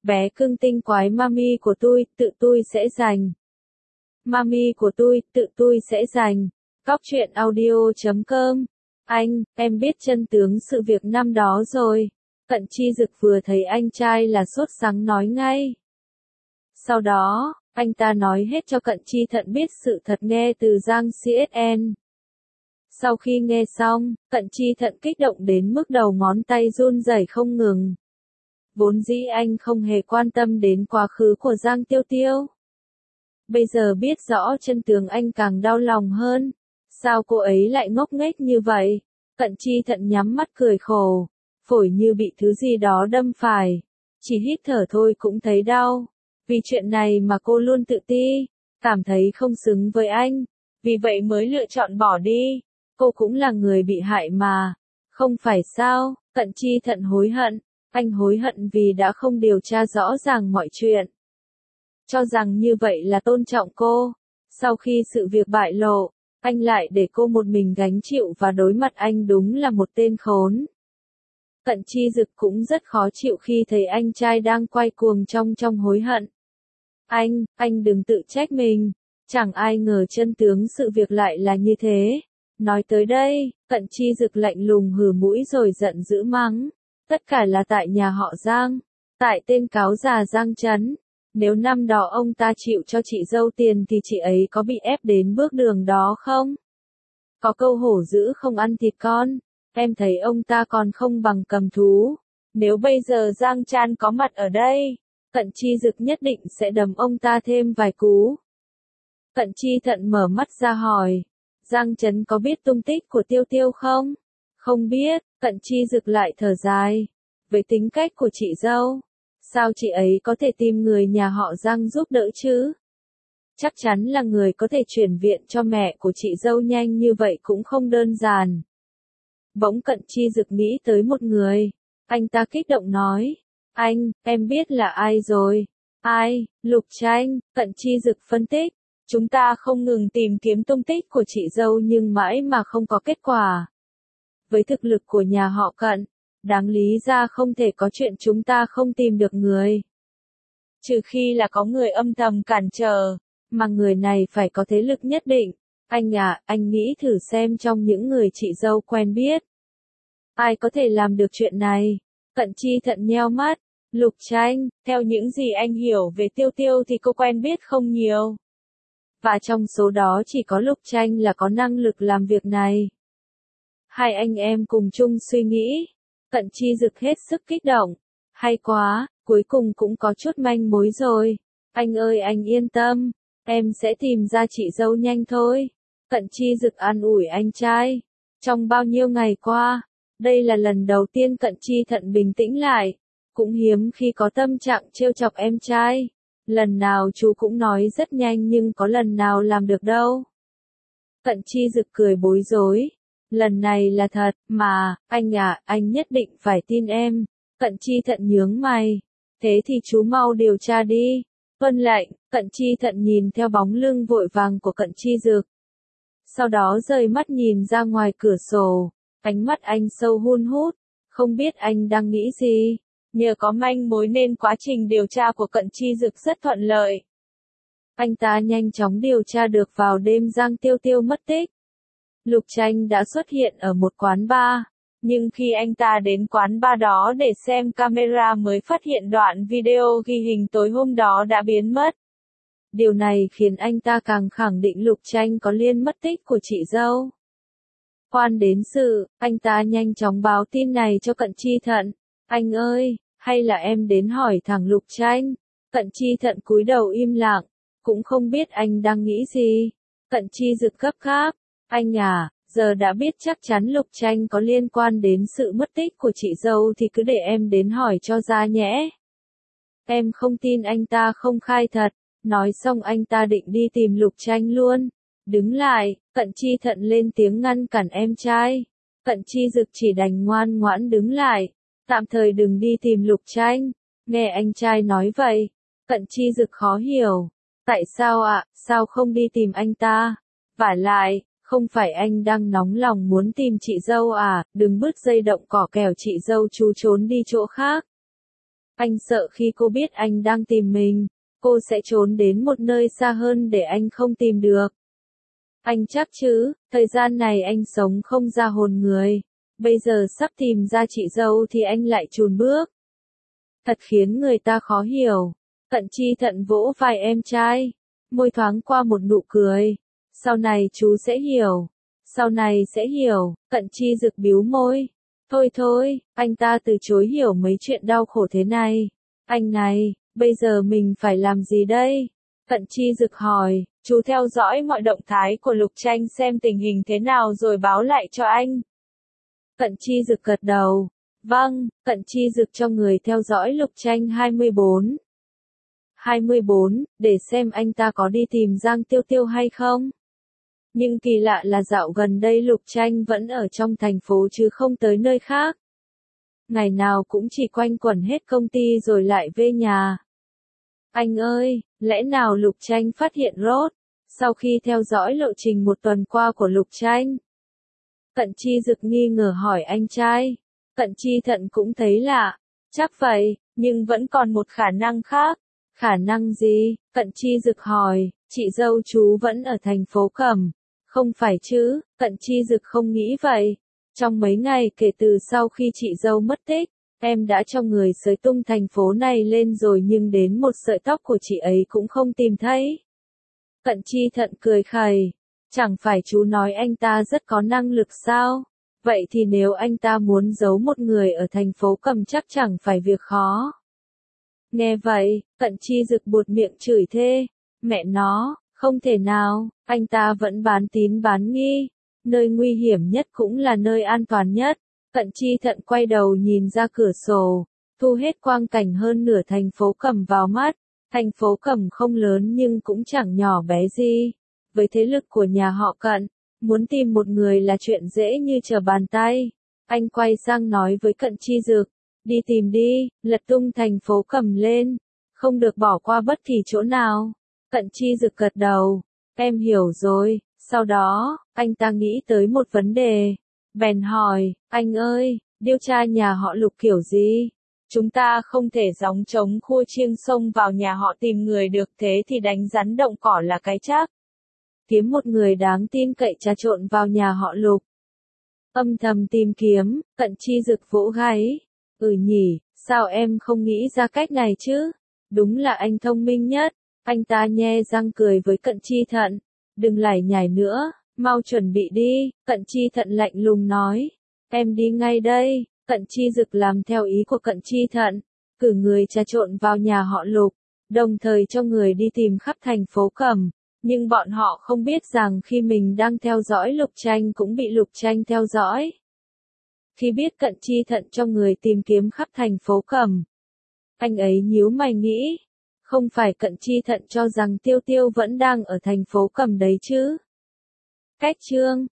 Bé cưng tinh quái mami của tôi, tự tôi sẽ giành. Mami của tôi, tự tôi sẽ giành. Cóc truyện audio.com. Anh, em biết chân tướng sự việc năm đó rồi. Cận Chi Dực vừa thấy anh trai là sốt sắng nói ngay. Sau đó, anh ta nói hết cho Cận Chi Thận biết sự thật nghe từ Giang CSN. Sau khi nghe xong, Cận Chi Thận kích động đến mức đầu ngón tay run rẩy không ngừng. Vốn dĩ anh không hề quan tâm đến quá khứ của Giang Tiêu Tiêu. Bây giờ biết rõ chân tướng anh càng đau lòng hơn. Sao cô ấy lại ngốc nghếch như vậy? Cận Chi Thận nhắm mắt cười khổ, phổi như bị thứ gì đó đâm phải. Chỉ hít thở thôi cũng thấy đau. Vì chuyện này mà cô luôn tự ti, cảm thấy không xứng với anh. Vì vậy mới lựa chọn bỏ đi. Cô cũng là người bị hại mà. Không phải sao? Cận Chi Thận hối hận. Anh hối hận vì đã không điều tra rõ ràng mọi chuyện. Cho rằng như vậy là tôn trọng cô. Sau khi sự việc bại lộ, anh lại để cô một mình gánh chịu và đối mặt anh đúng là một tên khốn. Cận Chi Dực cũng rất khó chịu khi thấy anh trai đang quay cuồng trong hối hận. Anh đừng tự trách mình. Chẳng ai ngờ chân tướng sự việc lại là như thế. Nói tới đây, Cận Chi Dực lạnh lùng hừ mũi rồi giận dữ mắng. Tất cả là tại nhà họ Giang. Tại tên cáo già Giang Trấn. Nếu năm đó ông ta chịu cho chị dâu tiền thì chị ấy có bị ép đến bước đường đó không? Có câu hổ dữ không ăn thịt con. Em thấy ông ta còn không bằng cầm thú. Nếu bây giờ Giang Chan có mặt ở đây, Cận Chi Dực nhất định sẽ đấm ông ta thêm vài cú. Cận Chi Thận mở mắt ra hỏi. Giang Trấn có biết tung tích của Tiêu Tiêu không? Không biết. Cận Chi Dực lại thở dài. Với tính cách của chị dâu, sao chị ấy có thể tìm người nhà họ Giang giúp đỡ chứ? Chắc chắn là người có thể chuyển viện cho mẹ của chị dâu nhanh như vậy cũng không đơn giản. Bỗng Cận Chi Dực nghĩ tới một người. Anh ta kích động nói. Em biết là ai rồi. Ai? Lục Tranh. Cận Chi Dực phân tích. Chúng ta không ngừng tìm kiếm tung tích của chị dâu nhưng mãi mà không có kết quả. Với thực lực của nhà họ Cận, đáng lý ra không thể có chuyện chúng ta không tìm được người. Trừ khi là có người âm thầm cản trở, mà người này phải có thế lực nhất định. Anh nghĩ thử xem trong những người chị dâu quen biết. Ai có thể làm được chuyện này? Cận Chi Thận nheo mắt. Lục Tranh, theo những gì anh hiểu về Tiêu Tiêu thì cô quen biết không nhiều. Và trong số đó chỉ có Lục Tranh là có năng lực làm việc này. Hai anh em cùng chung suy nghĩ. Cận Chi Dực hết sức kích động. Hay quá, cuối cùng cũng có chút manh mối rồi. Anh ơi anh yên tâm, em sẽ tìm ra chị dâu nhanh thôi. Cận Chi Dực an ủi anh trai. Trong bao nhiêu ngày qua, đây là lần đầu tiên Cận Chi Thận bình tĩnh lại. Cũng hiếm khi có tâm trạng trêu chọc em trai. Lần nào chú cũng nói rất nhanh nhưng có lần nào làm được đâu. Cận Chi Dực cười bối rối. Lần này là thật, mà, anh nhất định phải tin em. Cận Chi Thận nhướng mày. Thế thì chú mau điều tra đi. Vâng lệnh. Cận Chi Thận nhìn theo bóng lưng vội vàng của Cận Chi Dực. Sau đó rời mắt nhìn ra ngoài cửa sổ. Ánh mắt anh sâu hun hút. Không biết anh đang nghĩ gì. Nhờ có manh mối nên quá trình điều tra của Cận Chi Dực rất thuận lợi. Anh ta nhanh chóng điều tra được vào đêm Giang Tiêu Tiêu mất tích. Lục Tranh đã xuất hiện ở một quán bar, nhưng khi anh ta đến quán bar đó để xem camera mới phát hiện đoạn video ghi hình tối hôm đó đã biến mất. Điều này khiến anh ta càng khẳng định Lục Tranh có liên mất tích của chị dâu. Quan đến sự, anh ta nhanh chóng báo tin này cho Cận Chi Thận. Anh ơi, hay là em đến hỏi thẳng Lục Tranh? Cận Chi Thận cúi đầu im lặng, cũng không biết anh đang nghĩ gì. Cận Chi Dực gấp gáp. Anh à, giờ đã biết chắc chắn Lục Tranh có liên quan đến sự mất tích của chị dâu thì cứ để em đến hỏi cho ra nhé. Em không tin anh ta không khai thật. Nói xong anh ta định đi tìm Lục Tranh luôn. Đứng lại, Cận Chi Thận lên tiếng ngăn cản em trai. Cận Chi Dực chỉ đành ngoan ngoãn đứng lại. Tạm thời đừng đi tìm Lục Tranh. Nghe anh trai nói vậy, Cận Chi Dực khó hiểu. Tại sao ạ, sao không đi tìm anh ta? Vả lại, không phải anh đang nóng lòng muốn tìm chị dâu à, đừng bứt dây động cỏ kẻo chị dâu chú trốn đi chỗ khác. Anh sợ khi cô biết anh đang tìm mình, cô sẽ trốn đến một nơi xa hơn để anh không tìm được. Anh chắc chứ, thời gian này anh sống không ra hồn người. Bây giờ sắp tìm ra chị dâu thì anh lại chùn bước. Thật khiến người ta khó hiểu. Cận Chi Thận vỗ vai em trai, môi thoáng qua một nụ cười. Sau này chú sẽ hiểu. Sau này sẽ hiểu, Cận Chi Dực bĩu môi. Thôi thôi, anh ta từ chối hiểu mấy chuyện đau khổ thế này. Anh này, bây giờ mình phải làm gì đây? Cận Chi Dực hỏi, chú theo dõi mọi động thái của Lục Tranh xem tình hình thế nào rồi báo lại cho anh. Cận Chi Dực gật đầu. Vâng, Cận Chi Dực cho người theo dõi Lục Tranh 24. 24, để xem anh ta có đi tìm Giang Tiêu Tiêu hay không. Nhưng kỳ lạ là dạo gần đây Lục Tranh vẫn ở trong thành phố chứ không tới nơi khác. Ngày nào cũng chỉ quanh quẩn hết công ty rồi lại về nhà. Anh ơi, lẽ nào Lục Tranh phát hiện rốt, sau khi theo dõi lộ trình một tuần qua của Lục Tranh? Cận Chi Dực nghi ngờ hỏi anh trai. Cận Chi Thận cũng thấy lạ. Chắc vậy, nhưng vẫn còn một khả năng khác. Khả năng gì? Cận Chi Dực hỏi, chị dâu chú vẫn ở thành phố Cẩm. Không phải chứ, Cận Chi Dực không nghĩ vậy. Trong mấy ngày kể từ sau khi chị dâu mất tích, em đã cho người xới tung thành phố này lên rồi nhưng đến một sợi tóc của chị ấy cũng không tìm thấy. Cận Chi Thận cười khẩy. Chẳng phải chú nói anh ta rất có năng lực sao? Vậy thì nếu anh ta muốn giấu một người ở thành phố Cẩm chắc chẳng phải việc khó. Nghe vậy, Cận Chi Dực buột miệng chửi thề. Mẹ nó, không thể nào, anh ta vẫn bán tín bán nghi. Nơi nguy hiểm nhất cũng là nơi an toàn nhất. Cận Chi Thận quay đầu nhìn ra cửa sổ, thu hết quang cảnh hơn nửa thành phố Cẩm vào mắt. Thành phố Cẩm không lớn nhưng cũng chẳng nhỏ bé gì. Với thế lực của nhà họ Cận, muốn tìm một người là chuyện dễ như trở bàn tay. Anh quay sang nói với Cận Chi Dực, đi tìm đi, lật tung thành phố Cẩm lên, không được bỏ qua bất kỳ chỗ nào. Cận Chi Dực gật đầu, em hiểu rồi. Sau đó, anh ta nghĩ tới một vấn đề, bèn hỏi, anh ơi, điều tra nhà họ Lục kiểu gì? Chúng ta không thể gióng trống khua chiêng xông vào nhà họ tìm người được, thế thì đánh rắn động cỏ là cái chắc. Kiếm một người đáng tin cậy trà trộn vào nhà họ Lục. Âm thầm tìm kiếm, Cận Chi Dực vỗ gáy. Nhỉ, sao em không nghĩ ra cách này chứ? Đúng là anh thông minh nhất. Anh ta nhe răng cười với Cận Chi Thận. Đừng lải nhải nữa, mau chuẩn bị đi. Cận Chi Thận lạnh lùng nói. Em đi ngay đây. Cận Chi Dực làm theo ý của Cận Chi Thận, cử người trà trộn vào nhà họ Lục, đồng thời cho người đi tìm khắp thành phố Cẩm. Nhưng bọn họ không biết rằng khi mình đang theo dõi Lục Tranh cũng bị Lục Tranh theo dõi. Khi biết Cận Chi Thận cho người tìm kiếm khắp thành phố Cẩm, anh ấy nhíu mày nghĩ, không phải Cận Chi Thận cho rằng Tiêu Tiêu vẫn đang ở thành phố Cẩm đấy chứ? Cách chương